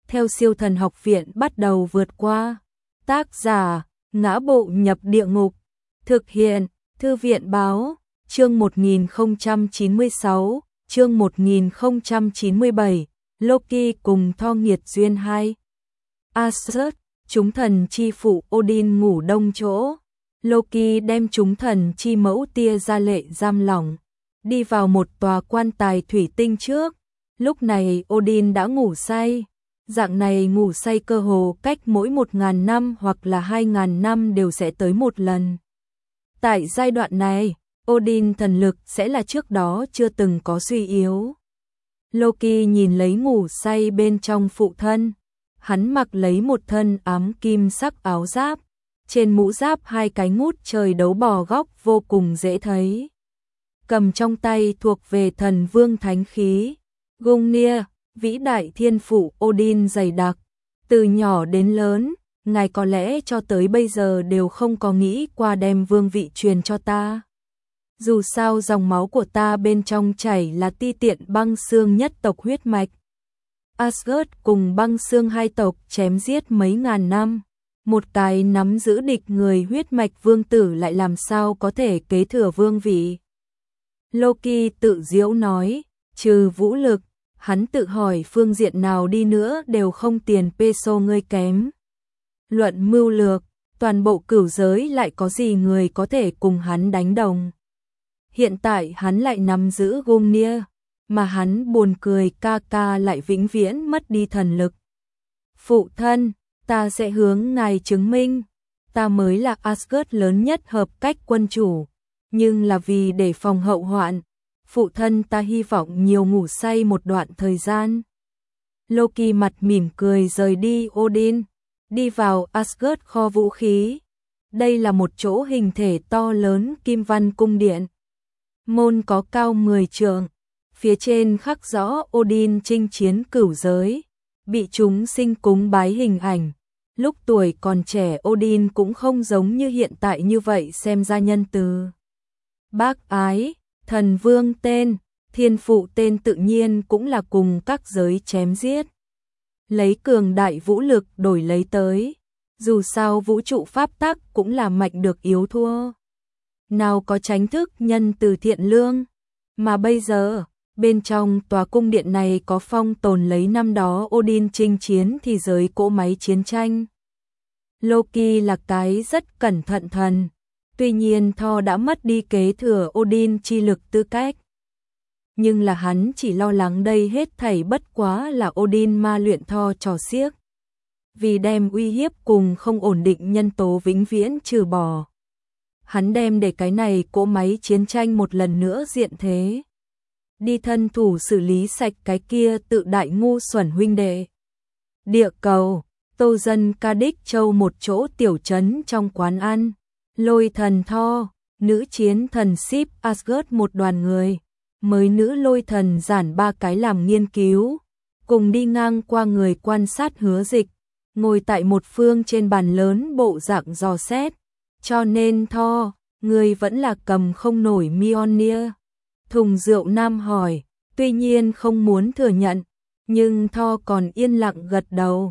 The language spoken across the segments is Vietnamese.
theo siêu thần học viện bắt đầu vượt qua. Tác giả, Ngã Bộ Nhập Địa Ngục. Thực hiện, Thư viện Báo, chương 1096, chương 1097, Loki cùng Thor nghiệt duyên 2. Asgard, chúng thần chi phụ Odin ngủ đông chỗ. Loki đem chúng thần chi mẫu tia ra lệ giam lỏng, đi vào một tòa quan tài thủy tinh trước. Lúc này Odin đã ngủ say. Dạng này ngủ say cơ hồ cách mỗi 1000 năm hoặc là 2000 năm đều sẽ tới một lần. Tại giai đoạn này, Odin thần lực sẽ là trước đó chưa từng có suy yếu. Loki nhìn lấy ngủ say bên trong phụ thân. Hắn mặc lấy một thân ám kim sắc áo giáp. Trên mũ giáp hai cái ngút trời đấu bò góc vô cùng dễ thấy. Cầm trong tay thuộc về thần vương thánh khí. Gungnir, vĩ đại thiên phụ Odin dày đặc. Từ nhỏ đến lớn, ngài có lẽ cho tới bây giờ đều không có nghĩ qua đem vương vị truyền cho ta. Dù sao dòng máu của ta bên trong chảy là ti tiện băng xương nhất tộc huyết mạch. Asgard cùng băng xương hai tộc chém giết mấy ngàn năm. Một cái nắm giữ địch người huyết mạch vương tử lại làm sao có thể kế thừa vương vị. Loki tự giễu nói, trừ vũ lực, hắn tự hỏi phương diện nào đi nữa đều không tiền peso ngươi kém. Luận mưu lược, toàn bộ cửu giới lại có gì người có thể cùng hắn đánh đồng. Hiện tại hắn lại nắm giữ Gungnir, mà hắn buồn cười ca ca lại vĩnh viễn mất đi thần lực. Phụ thân, ta sẽ hướng ngài chứng minh, ta mới là Asgard lớn nhất hợp cách quân chủ, nhưng là vì để phòng hậu hoạn, phụ thân ta hy vọng nhiều ngủ say một đoạn thời gian. Loki mặt mỉm cười rời đi Odin, đi vào Asgard kho vũ khí. Đây là một chỗ hình thể to lớn kim văn cung điện. Môn có cao 10 trượng, phía trên khắc rõ Odin chinh chiến cửu giới, bị chúng sinh cúng bái hình ảnh. Lúc tuổi còn trẻ Odin cũng không giống như hiện tại như vậy xem ra nhân từ. Bác ái, thần vương tên, thiên phụ tên tự nhiên cũng là cùng các giới chém giết. Lấy cường đại vũ lực đổi lấy tới, dù sao vũ trụ pháp tắc cũng là mạnh được yếu thua. Nào có tránh thức nhân từ thiện lương, mà bây giờ, bên trong tòa cung điện này có phong tồn lấy năm đó Odin chinh chiến thì giới cỗ máy chiến tranh. Loki là cái rất cẩn thận thần, tuy nhiên Thor đã mất đi kế thừa Odin chi lực tư cách. Nhưng là hắn chỉ lo lắng đây hết thảy bất quá là Odin ma luyện Thor trò xiếc. Vì đem uy hiếp cùng không ổn định nhân tố vĩnh viễn trừ bỏ. Hắn đem để cái này cỗ máy chiến tranh một lần nữa diện thế. Đi thân thủ xử lý sạch cái kia tự đại ngu xuẩn huynh đệ. Địa cầu, Tô dân Ca Đích Châu một chỗ tiểu trấn trong quán ăn. Lôi thần Thor, nữ chiến thần Sif Asgard một đoàn người. Mới nữ lôi thần giản ba cái làm nghiên cứu. Cùng đi ngang qua người quan sát Hứa Dịch. Ngồi tại một phương trên bàn lớn bộ dạng dò xét. Cho nên Thor, người vẫn là cầm không nổi Mjolnir. Thùng rượu nam hỏi, tuy nhiên không muốn thừa nhận, nhưng Thor còn yên lặng gật đầu.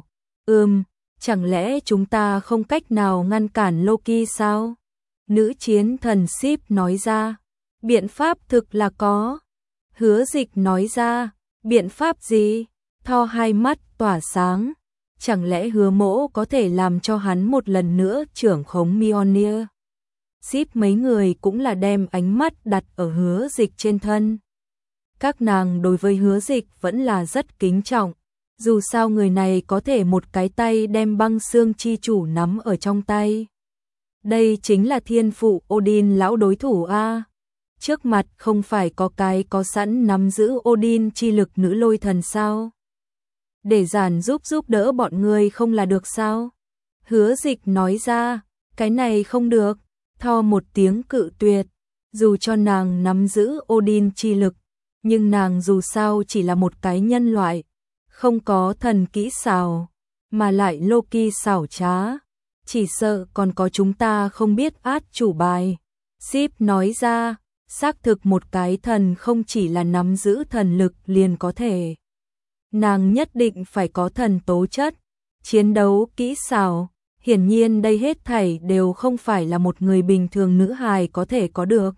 Chẳng lẽ chúng ta không cách nào ngăn cản Loki sao? Nữ chiến thần Sif nói ra, biện pháp thực là có. Hứa Dịch nói ra, biện pháp gì? Thor hai mắt tỏa sáng, chẳng lẽ Hứa Mỗ có thể làm cho hắn một lần nữa trưởng khống Mjolnir? Sif mấy người cũng là đem ánh mắt đặt ở Hứa Dịch trên thân. Các nàng đối với Hứa Dịch vẫn là rất kính trọng, dù sao người này có thể một cái tay đem băng xương chi chủ nắm ở trong tay. Đây chính là thiên phụ Odin lão đối thủ a. Trước mặt không phải có cái có sẵn nắm giữ Odin chi lực nữ lôi thần sao? Để giản giúp đỡ bọn người không là được sao? Hứa Dịch nói ra, cái này không được. Thor một tiếng cự tuyệt, dù cho nàng nắm giữ Odin chi lực, nhưng nàng dù sao chỉ là một cái nhân loại, không có thần kỹ xảo, mà lại Loki xảo trá, chỉ sợ còn có chúng ta không biết át chủ bài. Sif nói ra, xác thực một cái thần không chỉ là nắm giữ thần lực liền có thể nàng nhất định phải có thần tố chất, chiến đấu kỹ xảo. Hiển nhiên đây hết thảy đều không phải là một người bình thường nữ hài có thể có được.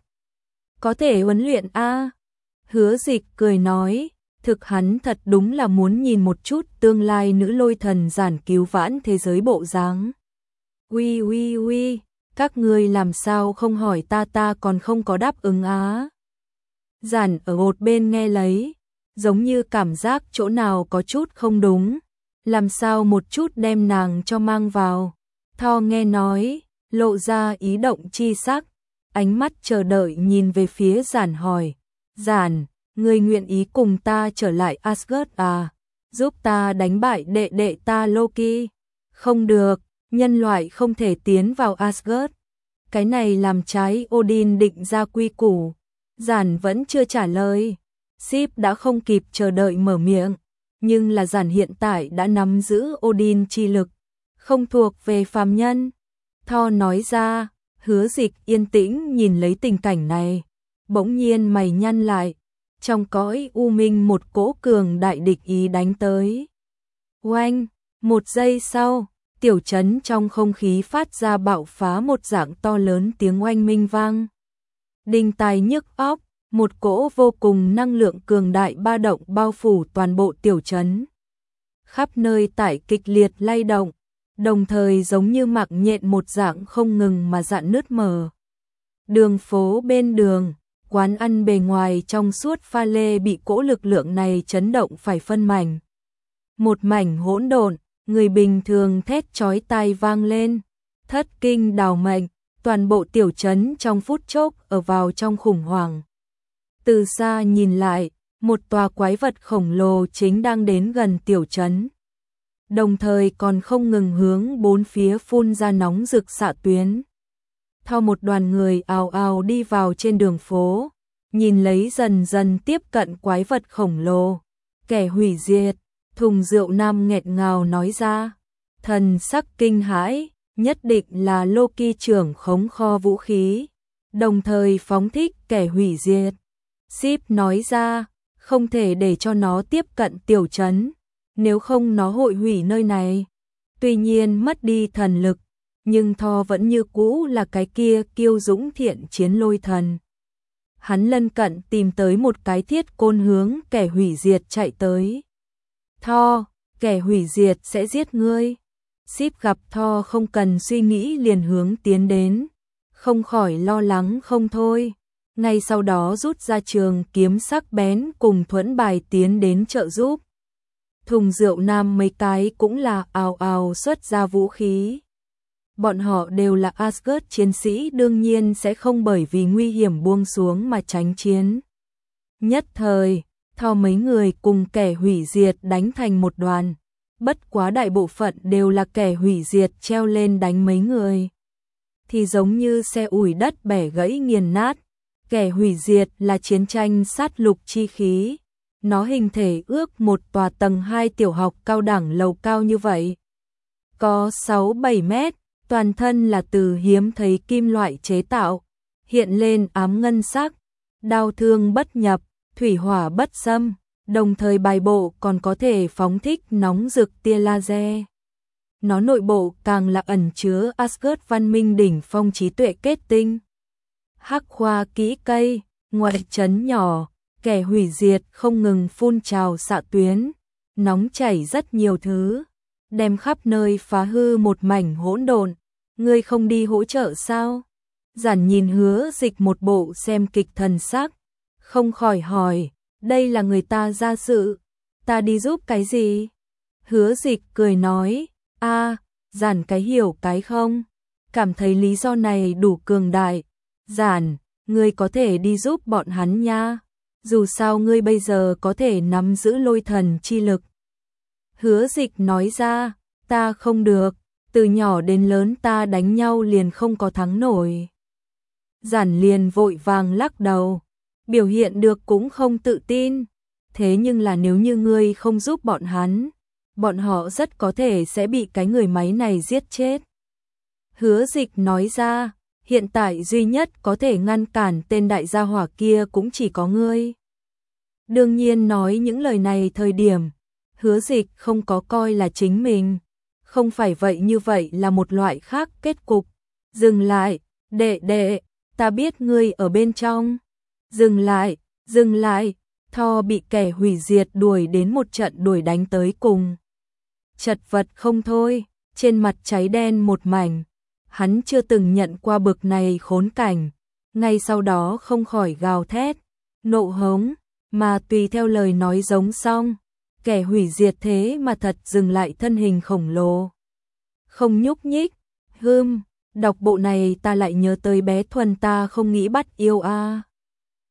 Có thể huấn luyện a. Hứa Dịch cười nói, thực hắn thật đúng là muốn nhìn một chút tương lai nữ lôi thần Giản cứu vãn thế giới bộ dáng. Uy uy uy, các ngươi làm sao không hỏi ta còn không có đáp ứng á. Giản ở một bên nghe lấy, giống như cảm giác chỗ nào có chút không đúng, làm sao một chút đem nàng cho mang vào. Tho nghe nói, lộ ra ý động chi sắc, ánh mắt chờ đợi nhìn về phía Giản hỏi, Giản, ngươi nguyện ý cùng ta trở lại Asgard à, giúp ta đánh bại đệ đệ ta Loki. Không được, nhân loại không thể tiến vào Asgard. Cái này làm trái Odin định ra quy củ. Giản vẫn chưa trả lời. Sip đã không kịp chờ đợi mở miệng, nhưng là Giản hiện tại đã nắm giữ Odin chi lực, không thuộc về phàm nhân. Tho nói ra, Hứa Dịch yên tĩnh nhìn lấy tình cảnh này, bỗng nhiên mày nhăn lại, trong cõi u minh một cỗ cường đại địch ý đánh tới. Oanh, một giây sau, tiểu trấn trong không khí phát ra bạo phá một dạng to lớn tiếng oanh minh vang. Đinh tai nhức óc, một cỗ vô cùng năng lượng cường đại ba động bao phủ toàn bộ tiểu trấn. Khắp nơi tải kịch liệt lay động, đồng thời giống như mặc nhện một dạng không ngừng mà dạn nứt mở. Đường phố bên đường, quán ăn bề ngoài trong suốt pha lê bị cỗ lực lượng này chấn động phải phân mảnh. Một mảnh hỗn độn, người bình thường thét chói tai vang lên, thất kinh đào mệnh, toàn bộ tiểu trấn trong phút chốc ở vào trong khủng hoảng. Từ xa nhìn lại, một tòa quái vật khổng lồ chính đang đến gần tiểu trấn, đồng thời còn không ngừng hướng bốn phía phun ra nóng rực xạ tuyến. Theo một đoàn người ào ào đi vào trên đường phố, nhìn lấy dần dần tiếp cận quái vật khổng lồ, kẻ hủy diệt. Thùng rượu nam nghẹt ngào nói ra, thần sắc kinh hãi, nhất định là Loki trưởng khống kho vũ khí, đồng thời phóng thích kẻ hủy diệt. Sip nói ra, không thể để cho nó tiếp cận tiểu trấn, nếu không nó hội hủy nơi này. Tuy nhiên mất đi thần lực, nhưng Thor vẫn như cũ là cái kia kiêu dũng thiện chiến lôi thần. Hắn lân cận tìm tới một cái thiết côn hướng kẻ hủy diệt chạy tới. Thor, kẻ hủy diệt sẽ giết ngươi. Sip gặp Thor không cần suy nghĩ liền hướng tiến đến, không khỏi lo lắng không thôi. Ngay sau đó rút ra trường kiếm sắc bén cùng thuẫn bài tiến đến trợ giúp. Thùng rượu nam mấy cái cũng là ào ào xuất ra vũ khí. Bọn họ đều là Asgard chiến sĩ, đương nhiên sẽ không bởi vì nguy hiểm buông xuống mà tránh chiến. Nhất thời, Thor mấy người cùng kẻ hủy diệt đánh thành một đoàn, bất quá đại bộ phận đều là kẻ hủy diệt treo lên đánh mấy người. Thì giống như xe ủi đất bẻ gãy nghiền nát, kẻ hủy diệt là chiến tranh sát lục chi khí. Nó hình thể ước một tòa tầng 2 tiểu học cao đẳng lầu cao như vậy. Có 6-7 mét, toàn thân là từ hiếm thấy kim loại chế tạo, hiện lên ám ngân sắc, đao thương bất nhập, thủy hỏa bất xâm, đồng thời bài bộ còn có thể phóng thích nóng rực tia laser. Nó nội bộ càng là ẩn chứa Asgard văn minh đỉnh phong trí tuệ kết tinh. Hắc khoa kỹ cây, ngoại trấn nhỏ, kẻ hủy diệt không ngừng phun trào xạ tuyến, nóng chảy rất nhiều thứ, đem khắp nơi phá hư một mảnh hỗn độn. Ngươi không đi hỗ trợ sao? Giản nhìn Hứa Dịch một bộ xem kịch thần sắc, không khỏi hỏi, đây là người ta ra sự, ta đi giúp cái gì? Hứa Dịch cười nói, Giản cái hiểu cái không? Cảm thấy lý do này đủ cường đại. Giản, ngươi có thể đi giúp bọn hắn nha. Dù sao ngươi bây giờ có thể nắm giữ lôi thần chi lực. Hứa Dịch nói ra, ta không được, từ nhỏ đến lớn ta đánh nhau liền không có thắng nổi. Giản liền vội vàng lắc đầu, biểu hiện được cũng không tự tin. Thế nhưng là nếu như ngươi không giúp bọn hắn, bọn họ rất có thể sẽ bị cái người máy này giết chết. Hứa Dịch nói ra, hiện tại duy nhất có thể ngăn cản tên đại gia hỏa kia cũng chỉ có ngươi. Đương nhiên nói những lời này thời điểm, Hứa Dịch không có coi là chính mình. Không phải vậy, như vậy là một loại khác kết cục. Dừng lại, đệ đệ, ta biết ngươi ở bên trong. Dừng lại, Thor bị kẻ hủy diệt đuổi đến một trận đuổi đánh tới cùng. Chật vật không thôi, trên mặt cháy đen một mảnh. Hắn chưa từng nhận qua bực này khốn cảnh. Ngay sau đó không khỏi gào thét, nộ hống, mà tùy theo lời nói giống xong. Kẻ hủy diệt thế mà thật dừng lại thân hình khổng lồ. Không nhúc nhích, đọc bộ này ta lại nhớ tới bé Thuần, ta không nghĩ bắt yêu a.